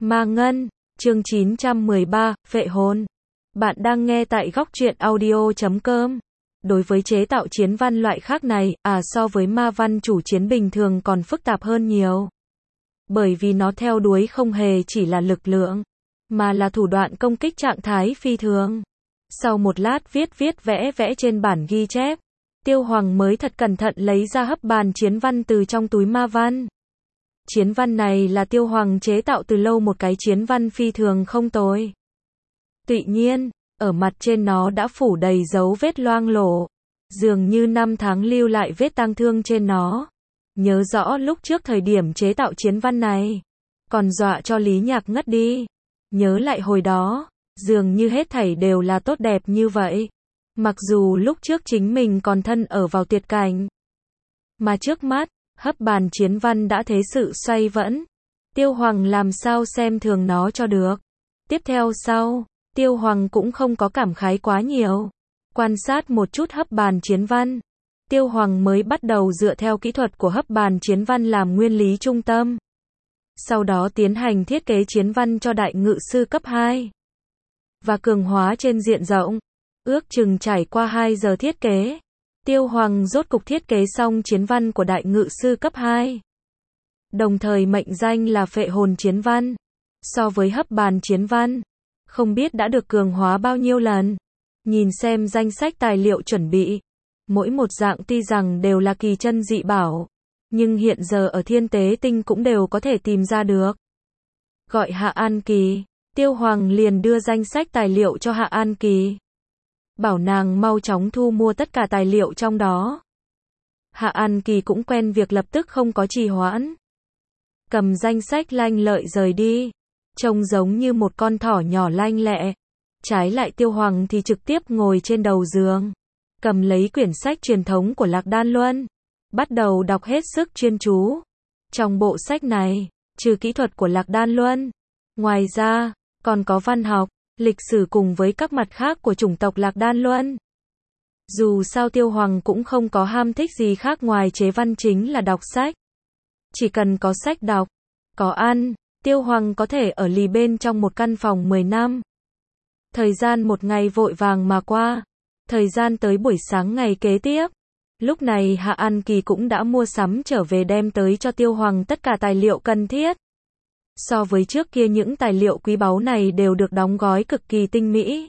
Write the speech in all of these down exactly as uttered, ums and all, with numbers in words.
Ma Ngân, chương chín trăm mười ba, Phệ hồn. Bạn đang nghe tại góc truyện audio chấm com. Đối với chế tạo chiến văn loại khác này, à so với ma văn chủ chiến bình thường còn phức tạp hơn nhiều. Bởi vì nó theo đuổi không hề chỉ là lực lượng, mà là thủ đoạn công kích trạng thái phi thường. Sau một lát viết viết vẽ vẽ trên bản ghi chép, Tiêu Hoàng mới thật cẩn thận lấy ra hấp bàn chiến văn từ trong túi ma văn. Chiến văn này là Tiêu Hoàng chế tạo từ lâu, một cái chiến văn phi thường không tồi. Tuy nhiên, ở mặt trên nó đã phủ đầy dấu vết loang lổ, dường như năm tháng lưu lại vết tang thương trên nó. Nhớ rõ lúc trước thời điểm chế tạo chiến văn này, còn dọa cho Lý Nhạc ngất đi. Nhớ lại hồi đó, dường như hết thảy đều là tốt đẹp như vậy. Mặc dù lúc trước chính mình còn thân ở vào tuyệt cảnh, mà trước mắt, hấp bàn chiến văn đã thế sự xoay vẫn. Tiêu Hoàng làm sao xem thường nó cho được. Tiếp theo sau, Tiêu Hoàng cũng không có cảm khái quá nhiều. Quan sát một chút hấp bàn chiến văn, Tiêu Hoàng mới bắt đầu dựa theo kỹ thuật của hấp bàn chiến văn làm nguyên lý trung tâm. Sau đó tiến hành thiết kế chiến văn cho đại ngự sư cấp hai. Và cường hóa trên diện rộng. Ước chừng trải qua hai giờ thiết kế, Tiêu Hoàng rốt cục thiết kế xong chiến văn của đại ngự sư cấp hai. Đồng thời mệnh danh là Phệ hồn chiến văn. So với hấp bàn chiến văn, không biết đã được cường hóa bao nhiêu lần. Nhìn xem danh sách tài liệu chuẩn bị, mỗi một dạng tuy rằng đều là kỳ chân dị bảo, nhưng hiện giờ ở Thiên Tế Tinh cũng đều có thể tìm ra được. Gọi Hạ An Kỳ, Tiêu Hoàng liền đưa danh sách tài liệu cho Hạ An Kỳ, bảo nàng mau chóng thu mua tất cả tài liệu trong đó. Hạ An Kỳ cũng quen việc lập tức không có trì hoãn, cầm danh sách lanh lợi rời đi, trông giống như một con thỏ nhỏ lanh lẹ. Trái lại Tiêu Hoàng thì trực tiếp ngồi trên đầu giường, cầm lấy quyển sách truyền thống của Lạc Đan Luân, bắt đầu đọc hết sức chuyên chú. Trong bộ sách này, trừ kỹ thuật của Lạc Đan Luân, ngoài ra, còn có văn học, lịch sử cùng với các mặt khác của chủng tộc Lạc Đan Luân. Dù sao Tiêu Hoàng cũng không có ham thích gì khác ngoài chế văn, chính là đọc sách. Chỉ cần có sách đọc, có ăn, Tiêu Hoàng có thể ở lì bên trong một căn phòng mười năm. Thời gian một ngày vội vàng mà qua. Thời gian tới buổi sáng ngày kế tiếp, lúc này Hạ An Kỳ cũng đã mua sắm trở về đem tới cho Tiêu Hoàng tất cả tài liệu cần thiết. So với trước kia những tài liệu quý báu này đều được đóng gói cực kỳ tinh mỹ.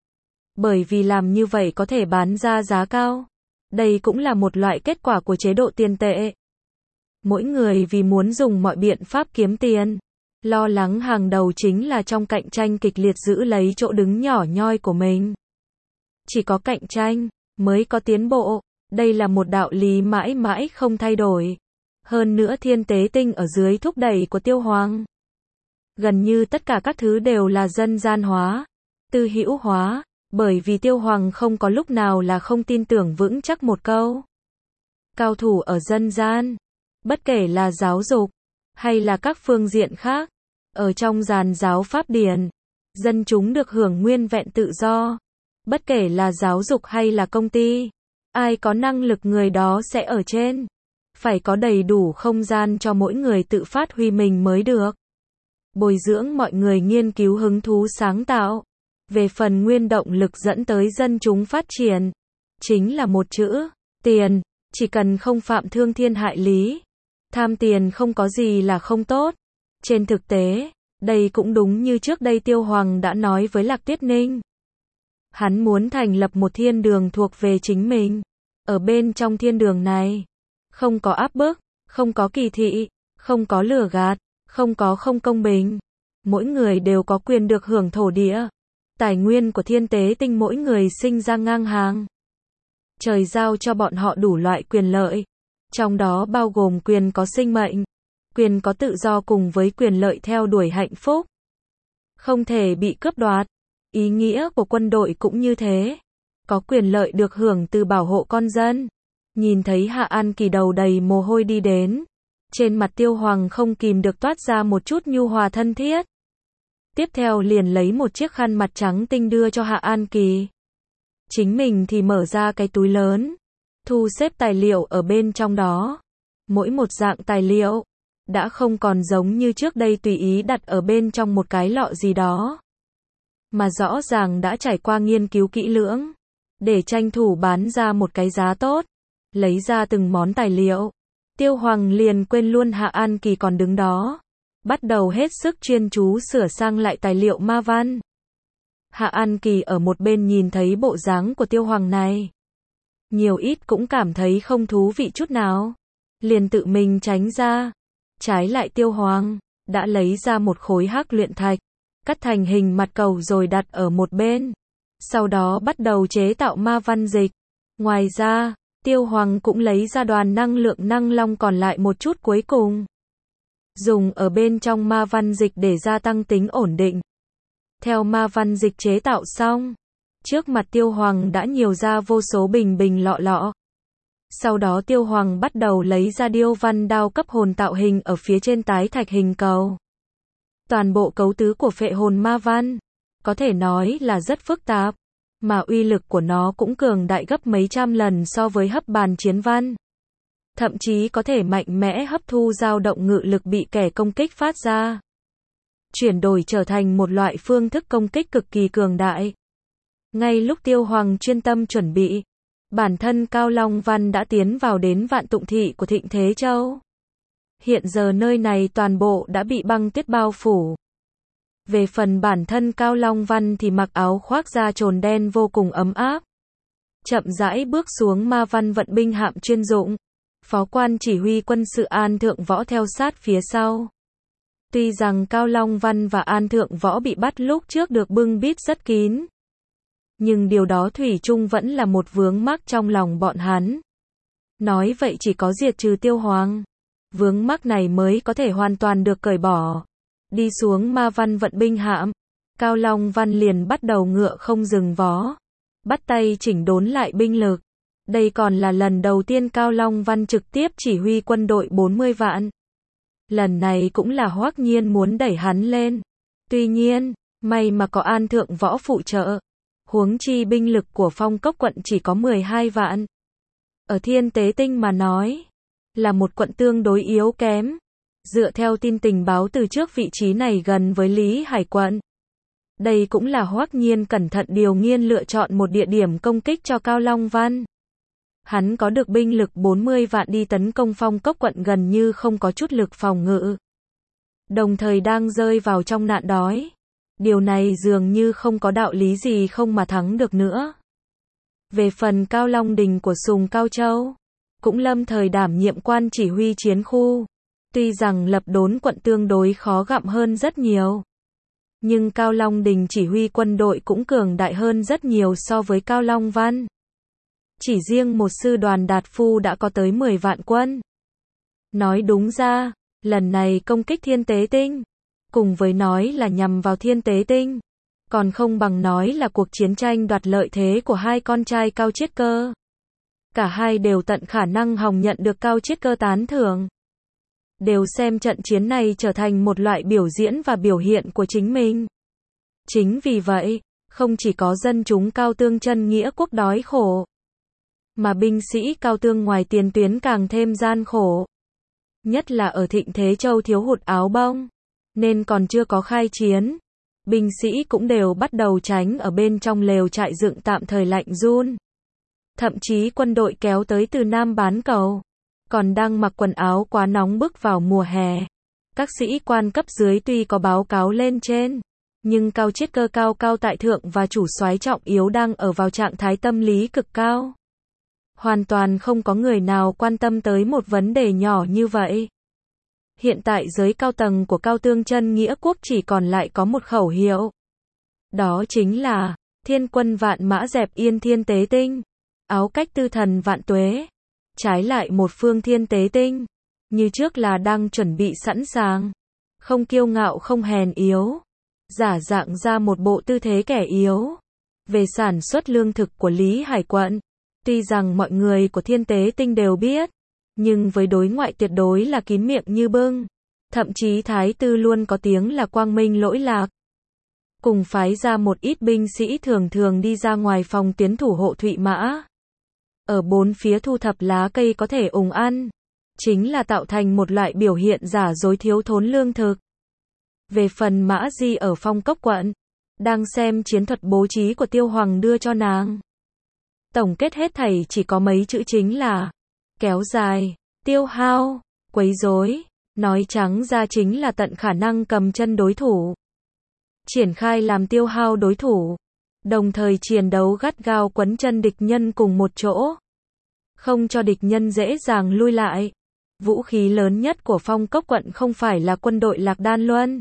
Bởi vì làm như vậy có thể bán ra giá cao. Đây cũng là một loại kết quả của chế độ tiền tệ. Mỗi người vì muốn dùng mọi biện pháp kiếm tiền, lo lắng hàng đầu chính là trong cạnh tranh kịch liệt giữ lấy chỗ đứng nhỏ nhoi của mình. Chỉ có cạnh tranh, mới có tiến bộ. Đây là một đạo lý mãi mãi không thay đổi. Hơn nữa Thiên Tế Tinh ở dưới thúc đẩy của Tiêu Hoàng, gần như tất cả các thứ đều là dân gian hóa, tư hữu hóa. Bởi vì Tiêu Hoàng không có lúc nào là không tin tưởng vững chắc một câu. Cao thủ ở dân gian, bất kể là giáo dục, hay là các phương diện khác, ở trong giàn giáo pháp điển, dân chúng được hưởng nguyên vẹn tự do. Bất kể là giáo dục hay là công ty, ai có năng lực người đó sẽ ở trên. Phải có đầy đủ không gian cho mỗi người tự phát huy mình mới được. Bồi dưỡng mọi người nghiên cứu hứng thú sáng tạo. Về phần nguyên động lực dẫn tới dân chúng phát triển, chính là một chữ, tiền. Chỉ cần không phạm thương thiên hại lý, tham tiền không có gì là không tốt. Trên thực tế, đây cũng đúng như trước đây Tiêu Hoàng đã nói với Lạc Tuyết Ninh. Hắn muốn thành lập một thiên đường thuộc về chính mình. Ở bên trong thiên đường này, không có áp bức, không có kỳ thị, không có lừa gạt, không có không công bình. Mỗi người đều có quyền được hưởng thổ địa. Tài nguyên của Thiên Tế Tinh mỗi người sinh ra ngang hàng. Trời giao cho bọn họ đủ loại quyền lợi. Trong đó bao gồm quyền có sinh mệnh, quyền có tự do cùng với quyền lợi theo đuổi hạnh phúc. Không thể bị cướp đoạt. Ý nghĩa của quân đội cũng như thế. Có quyền lợi được hưởng từ bảo hộ con dân. Nhìn thấy Hạ An Kỳ đầu đầy mồ hôi đi đến, trên mặt Tiêu Hoàng không kìm được toát ra một chút nhu hòa thân thiết. Tiếp theo liền lấy một chiếc khăn mặt trắng tinh đưa cho Hạ An Kỳ. Chính mình thì mở ra cái túi lớn, thu xếp tài liệu ở bên trong đó. Mỗi một dạng tài liệu đã không còn giống như trước đây tùy ý đặt ở bên trong một cái lọ gì đó, mà rõ ràng đã trải qua nghiên cứu kỹ lưỡng, để tranh thủ bán ra một cái giá tốt, lấy ra từng món tài liệu. Tiêu Hoàng liền quên luôn Hạ An Kỳ còn đứng đó, bắt đầu hết sức chuyên chú sửa sang lại tài liệu ma văn. Hạ An Kỳ ở một bên nhìn thấy bộ dáng của Tiêu Hoàng này, nhiều ít cũng cảm thấy không thú vị chút nào, liền tự mình tránh ra. Trái lại Tiêu Hoàng đã lấy ra một khối hắc luyện thạch, cắt thành hình mặt cầu rồi đặt ở một bên, sau đó bắt đầu chế tạo ma văn dịch. Ngoài ra, Tiêu Hoàng cũng lấy ra đoàn năng lượng năng long còn lại một chút cuối cùng, dùng ở bên trong ma văn dịch để gia tăng tính ổn định. Theo ma văn dịch chế tạo xong, trước mặt Tiêu Hoàng đã nhiều ra vô số bình bình lọ lọ. Sau đó Tiêu Hoàng bắt đầu lấy ra điêu văn đao cấp hồn tạo hình ở phía trên tái thạch hình cầu. Toàn bộ cấu tứ của phệ hồn ma văn, có thể nói là rất phức tạp, mà uy lực của nó cũng cường đại gấp mấy trăm lần so với hấp bàn chiến văn. Thậm chí có thể mạnh mẽ hấp thu dao động ngự lực bị kẻ công kích phát ra, chuyển đổi trở thành một loại phương thức công kích cực kỳ cường đại. Ngay lúc Tiêu Hoàng chuyên tâm chuẩn bị, bản thân Cao Long Văn đã tiến vào đến Vạn Tụng Thị của Thịnh Thế Châu. Hiện giờ nơi này toàn bộ đã bị băng tuyết bao phủ. Về phần bản thân Cao Long Văn thì mặc áo khoác da trồn đen vô cùng ấm áp, chậm rãi bước xuống ma văn vận binh hạm chuyên dụng. Phó quan chỉ huy quân sự An Thượng Võ theo sát phía sau. Tuy rằng Cao Long Văn và An Thượng Võ bị bắt lúc trước được bưng bít rất kín, nhưng điều đó thủy chung vẫn là một vướng mắc trong lòng bọn hắn. Nói vậy chỉ có diệt trừ Tiêu Hoàng, vướng mắc này mới có thể hoàn toàn được cởi bỏ. Đi xuống ma văn vận binh hạm, Cao Long Văn liền bắt đầu ngựa không dừng vó, bắt tay chỉnh đốn lại binh lực. Đây còn là lần đầu tiên Cao Long Văn trực tiếp chỉ huy quân đội bốn mươi vạn. Lần này cũng là Hoắc Nhiên muốn đẩy hắn lên. Tuy nhiên, may mà có An Thượng Võ phụ trợ. Huống chi binh lực của Phong Cốc quận chỉ có mười hai vạn. Ở Thiên Tế Tinh mà nói, là một quận tương đối yếu kém. Dựa theo tin tình báo từ trước, vị trí này gần với Lý Hải quận. Đây cũng là Hoắc Nhiên cẩn thận điều nghiên lựa chọn một địa điểm công kích cho Cao Long Văn. Hắn có được binh lực bốn mươi vạn đi tấn công Phong Cốc quận gần như không có chút lực phòng ngự. Đồng thời đang rơi vào trong nạn đói. Điều này dường như không có đạo lý gì không mà thắng được nữa. Về phần Cao Long Đình của Sùng Cao Châu, cũng lâm thời đảm nhiệm quan chỉ huy chiến khu. Tuy rằng lập đốn quận tương đối khó gặm hơn rất nhiều, nhưng Cao Long Đình chỉ huy quân đội cũng cường đại hơn rất nhiều so với Cao Long Văn. Chỉ riêng một sư đoàn Đạt Phu đã có tới mười vạn quân. Nói đúng ra, lần này công kích Thiên Tế Tinh, cùng với nói là nhằm vào Thiên Tế Tinh, còn không bằng nói là cuộc chiến tranh đoạt lợi thế của hai con trai Cao Chiết Cơ. Cả hai đều tận khả năng hòng nhận được Cao Chiết Cơ tán thưởng. Đều xem trận chiến này trở thành một loại biểu diễn và biểu hiện của chính mình. Chính vì vậy, không chỉ có dân chúng Cao Tương chân nghĩa quốc đói khổ, mà binh sĩ Cao Tương ngoài tiền tuyến càng thêm gian khổ. Nhất là ở Thịnh Thế Châu thiếu hụt áo bông, nên còn chưa có khai chiến, binh sĩ cũng đều bắt đầu tránh ở bên trong lều trại dựng tạm thời lạnh run. Thậm chí quân đội kéo tới từ Nam Bán Cầu, còn đang mặc quần áo quá nóng bức vào mùa hè. Các sĩ quan cấp dưới tuy có báo cáo lên trên, nhưng Cao Chiết Cơ cao cao tại thượng và chủ soái trọng yếu đang ở vào trạng thái tâm lý cực cao. Hoàn toàn không có người nào quan tâm tới một vấn đề nhỏ như vậy. Hiện tại giới cao tầng của Cao Tương chân nghĩa quốc chỉ còn lại có một khẩu hiệu. Đó chính là, thiên quân vạn mã dẹp yên Thiên Tế Tinh, áo cách tư thần vạn tuế. Trái lại một phương Thiên Tế Tinh, như trước là đang chuẩn bị sẵn sàng, không kiêu ngạo không hèn yếu, giả dạng ra một bộ tư thế kẻ yếu. Về sản xuất lương thực của Lý Hải quận, tuy rằng mọi người của Thiên Tế Tinh đều biết, nhưng với đối ngoại tuyệt đối là kín miệng như bưng. Thậm chí Thái Tư luôn có tiếng là quang minh lỗi lạc. Cùng phái ra một ít binh sĩ thường thường đi ra ngoài phòng tuyến thủ hộ Thụy Mã. Ở bốn phía thu thập lá cây có thể ủng ăn. chính là tạo thành một loại biểu hiện giả dối thiếu thốn lương thực. Về phần Mã Di ở Phong Cốc quận, đang xem chiến thuật bố trí của Tiêu Hoàng đưa cho nàng. Tổng kết hết thảy chỉ có mấy chữ chính là kéo dài, tiêu hao, quấy rối, nói trắng ra chính là tận khả năng cầm chân đối thủ. Triển khai làm tiêu hao đối thủ, đồng thời chiến đấu gắt gao quấn chân địch nhân cùng một chỗ, không cho địch nhân dễ dàng lui lại. Vũ khí lớn nhất của Phong Cốc quận không phải là quân đội Lạc Đan Luân,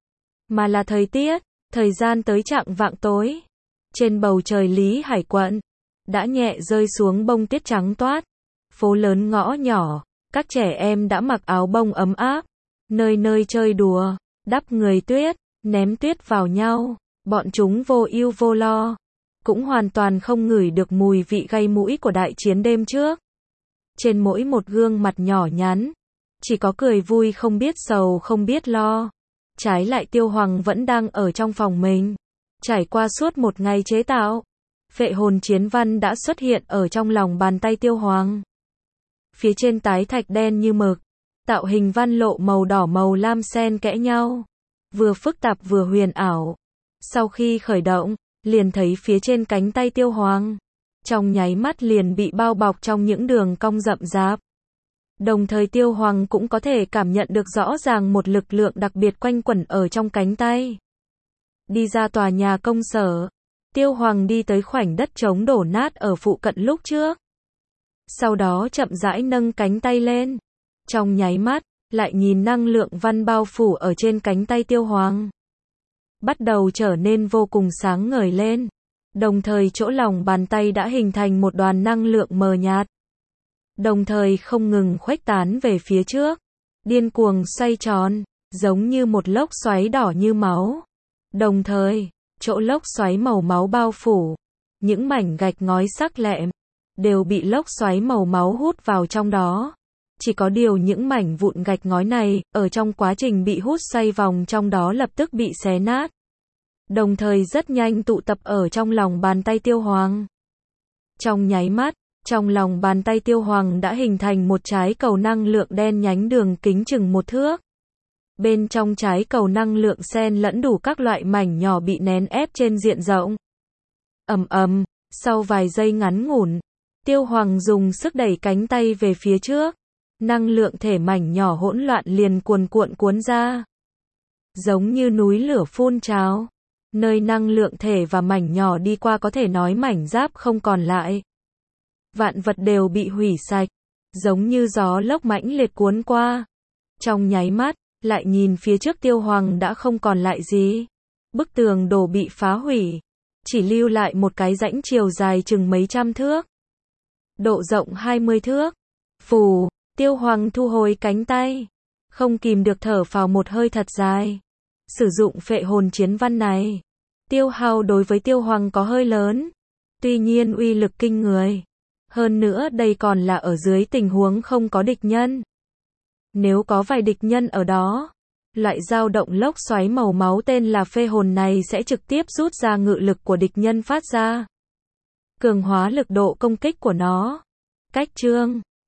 mà là thời tiết. Thời gian tới chạng vạng tối, trên bầu trời Lý Hải quận, đã nhẹ rơi xuống bông tuyết trắng toát. Phố lớn ngõ nhỏ, các trẻ em đã mặc áo bông ấm áp, nơi nơi chơi đùa, đắp người tuyết, ném tuyết vào nhau. Bọn chúng vô ưu vô lo, cũng hoàn toàn không ngửi được mùi vị gây mũi của đại chiến đêm trước. Trên mỗi một gương mặt nhỏ nhắn, chỉ có cười vui không biết sầu không biết lo. Trái lại Tiêu Hoàng vẫn đang ở trong phòng mình. Trải qua suốt một ngày chế tạo, phệ hồn chiến văn đã xuất hiện ở trong lòng bàn tay Tiêu Hoàng. Phía trên tái thạch đen như mực, tạo hình văn lộ màu đỏ màu lam xen kẽ nhau, vừa phức tạp vừa huyền ảo. Sau khi khởi động, liền thấy phía trên cánh tay Tiêu Hoàng, trong nháy mắt liền bị bao bọc trong những đường cong rậm rạp. Đồng thời Tiêu Hoàng cũng có thể cảm nhận được rõ ràng một lực lượng đặc biệt quanh quẩn ở trong cánh tay. Đi ra tòa nhà công sở, Tiêu Hoàng đi tới khoảnh đất trống đổ nát ở phụ cận lúc trước. Sau đó chậm rãi nâng cánh tay lên. Trong nháy mắt, lại nhìn năng lượng văn bao phủ ở trên cánh tay Tiêu Hoàng. Bắt đầu trở nên vô cùng sáng ngời lên. Đồng thời chỗ lòng bàn tay đã hình thành một đoàn năng lượng mờ nhạt. Đồng thời không ngừng khuếch tán về phía trước, điên cuồng xoay tròn, giống như một lốc xoáy đỏ như máu. Đồng thời, chỗ lốc xoáy màu máu bao phủ, những mảnh gạch ngói sắc lẹm, đều bị lốc xoáy màu máu hút vào trong đó. Chỉ có điều những mảnh vụn gạch ngói này, ở trong quá trình bị hút xoay vòng trong đó lập tức bị xé nát. Đồng thời rất nhanh tụ tập ở trong lòng bàn tay Tiêu Hoàng. Trong nháy mắt, trong lòng bàn tay Tiêu Hoàng đã hình thành một trái cầu năng lượng đen nhánh đường kính chừng một thước. Bên trong trái cầu năng lượng xen lẫn đủ các loại mảnh nhỏ bị nén ép trên diện rộng. Ầm ầm, sau vài giây ngắn ngủn, Tiêu Hoàng dùng sức đẩy cánh tay về phía trước. Năng lượng thể mảnh nhỏ hỗn loạn liền cuồn cuộn cuốn ra. Giống như núi lửa phun trào. Nơi năng lượng thể và mảnh nhỏ đi qua có thể nói mảnh giáp không còn lại. Vạn vật đều bị hủy sạch, giống như gió lốc mãnh liệt cuốn qua. Trong nháy mắt, lại nhìn phía trước Tiêu Hoàng đã không còn lại gì. Bức tường đổ bị phá hủy, chỉ lưu lại một cái rãnh chiều dài chừng mấy trăm thước, độ rộng hai mươi thước. Phù, Tiêu Hoàng thu hồi cánh tay, không kìm được thở phào một hơi thật dài. Sử dụng phệ hồn chiến văn này, tiêu hao đối với Tiêu Hoàng có hơi lớn, tuy nhiên uy lực kinh người. Hơn nữa đây còn là ở dưới tình huống không có địch nhân. Nếu có vài địch nhân ở đó, loại dao động lốc xoáy màu máu tên là phệ hồn này sẽ trực tiếp rút ra ngự lực của địch nhân phát ra, cường hóa lực độ công kích của nó. Cách chương